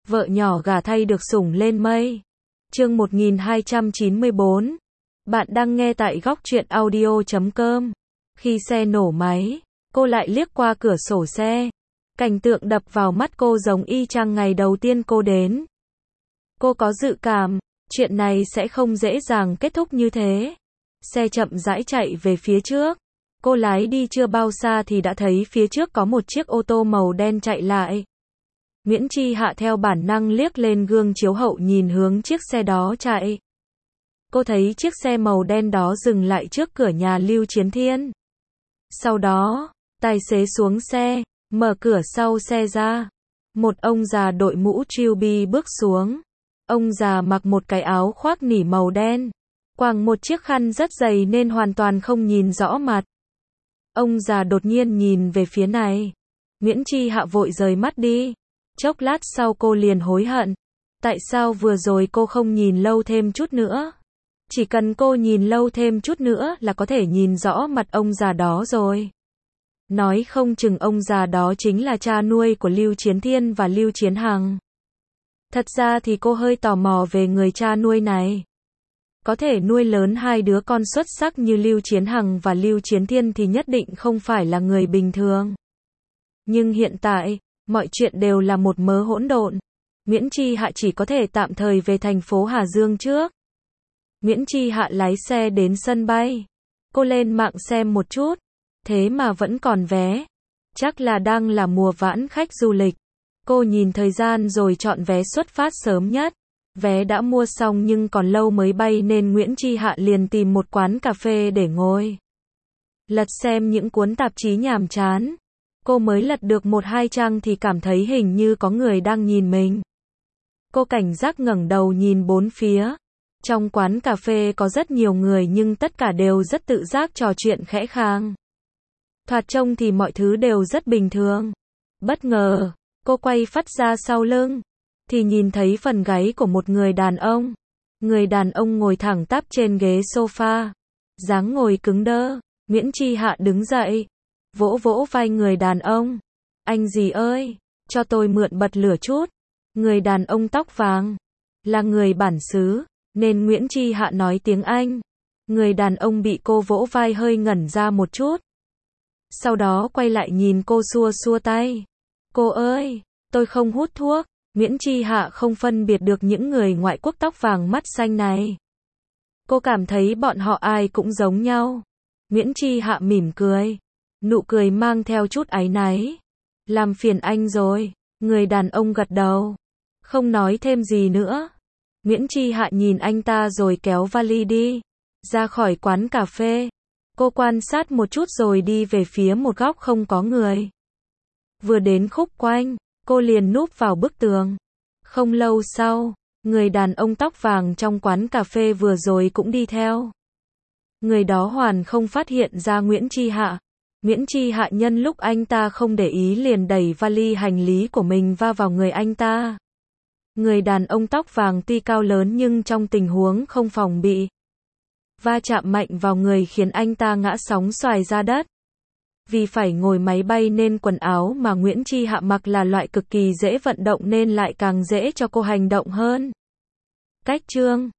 vợ nhỏ gả thay được sủng lên mây. Chương 1294. Bạn đang nghe tại góc truyện audio.com. Khi xe nổ máy, cô lại liếc qua cửa sổ xe. Cảnh tượng đập vào mắt cô giống y chang ngày đầu tiên cô đến. Cô có dự cảm, chuyện này sẽ không dễ dàng kết thúc như thế. Xe chậm rãi chạy về phía trước. Cô lái đi chưa bao xa thì đã thấy phía trước có một chiếc ô tô màu đen chạy lại. Nguyễn Chi Hạ theo bản năng liếc lên gương chiếu hậu nhìn hướng chiếc xe đó chạy. Cô thấy chiếc xe màu đen đó dừng lại trước cửa nhà Lưu Chiến Thiên. Sau đó, tài xế xuống xe, mở cửa sau xe ra. Một ông già đội mũ trilby bước xuống. Ông già mặc một cái áo khoác nỉ màu đen, quàng một chiếc khăn rất dày nên hoàn toàn không nhìn rõ mặt. Ông già đột nhiên nhìn về phía này. Nguyễn Chi Hạ vội rời mắt đi. Chốc lát sau cô liền hối hận. Tại sao vừa rồi cô không nhìn lâu thêm chút nữa? Chỉ cần cô nhìn lâu thêm chút nữa là có thể nhìn rõ mặt ông già đó rồi. Nói không chừng ông già đó chính là cha nuôi của Lưu Chiến Thiên và Lưu Chiến Hằng. Thật ra thì cô hơi tò mò về người cha nuôi này. Có thể nuôi lớn hai đứa con xuất sắc như Lưu Chiến Hằng và Lưu Chiến Thiên thì nhất định không phải là người bình thường. Nhưng hiện tại, mọi chuyện đều là một mớ hỗn độn. Nguyễn Chi Hạ chỉ có thể tạm thời về thành phố Hà Dương trước. Nguyễn Chi Hạ lái xe đến sân bay. Cô lên mạng xem một chút. Thế mà vẫn còn vé. Chắc là đang là mùa vãn khách du lịch. Cô nhìn thời gian rồi chọn vé xuất phát sớm nhất. Vé đã mua xong nhưng còn lâu mới bay nên Nguyễn Chi Hạ liền tìm một quán cà phê để ngồi. Lật xem những cuốn tạp chí nhàm chán. Cô mới lật được 1-2 trang thì cảm thấy hình như có người đang nhìn mình. Cô cảnh giác ngẩng đầu nhìn bốn phía. Trong quán cà phê có rất nhiều người nhưng tất cả đều rất tự giác trò chuyện khẽ khàng. Thoạt trông thì mọi thứ đều rất bình thường. Bất ngờ, cô quay phắt ra sau lưng, thì nhìn thấy phần gáy của một người đàn ông. Người đàn ông ngồi thẳng tắp trên ghế sofa, dáng ngồi cứng đơ. Nguyễn Chi Hạ đứng dậy, vỗ vỗ vai người đàn ông. Anh gì ơi, cho tôi mượn bật lửa chút. Người đàn ông tóc vàng, là người bản xứ, nên Nguyễn Chi Hạ nói tiếng Anh. Người đàn ông bị cô vỗ vai hơi ngẩn ra một chút. Sau đó quay lại nhìn cô xua xua tay. Cô ơi, tôi không hút thuốc. Nguyễn Chi Hạ không phân biệt được những người ngoại quốc tóc vàng mắt xanh này. Cô cảm thấy bọn họ ai cũng giống nhau. Nguyễn Chi Hạ mỉm cười. Nụ cười mang theo chút áy náy. Làm phiền anh rồi. Người đàn ông gật đầu. Không nói thêm gì nữa. Nguyễn Chi Hạ nhìn anh ta rồi kéo vali đi. Ra khỏi quán cà phê. Cô quan sát một chút rồi đi về phía một góc không có người. Vừa đến khúc quanh, cô liền núp vào bức tường. Không lâu sau, người đàn ông tóc vàng trong quán cà phê vừa rồi cũng đi theo. Người đó hoàn không phát hiện ra Nguyễn Chi Hạ. Nguyễn Chi Hạ nhân lúc anh ta không để ý liền đẩy vali hành lý của mình vào người anh ta. Người đàn ông tóc vàng tuy cao lớn nhưng trong tình huống không phòng bị, va chạm mạnh vào người khiến anh ta ngã sóng xoài ra đất. Vì phải ngồi máy bay nên quần áo mà Nguyễn Chi Hạ mặc là loại cực kỳ dễ vận động nên lại càng dễ cho cô hành động hơn. Cách chương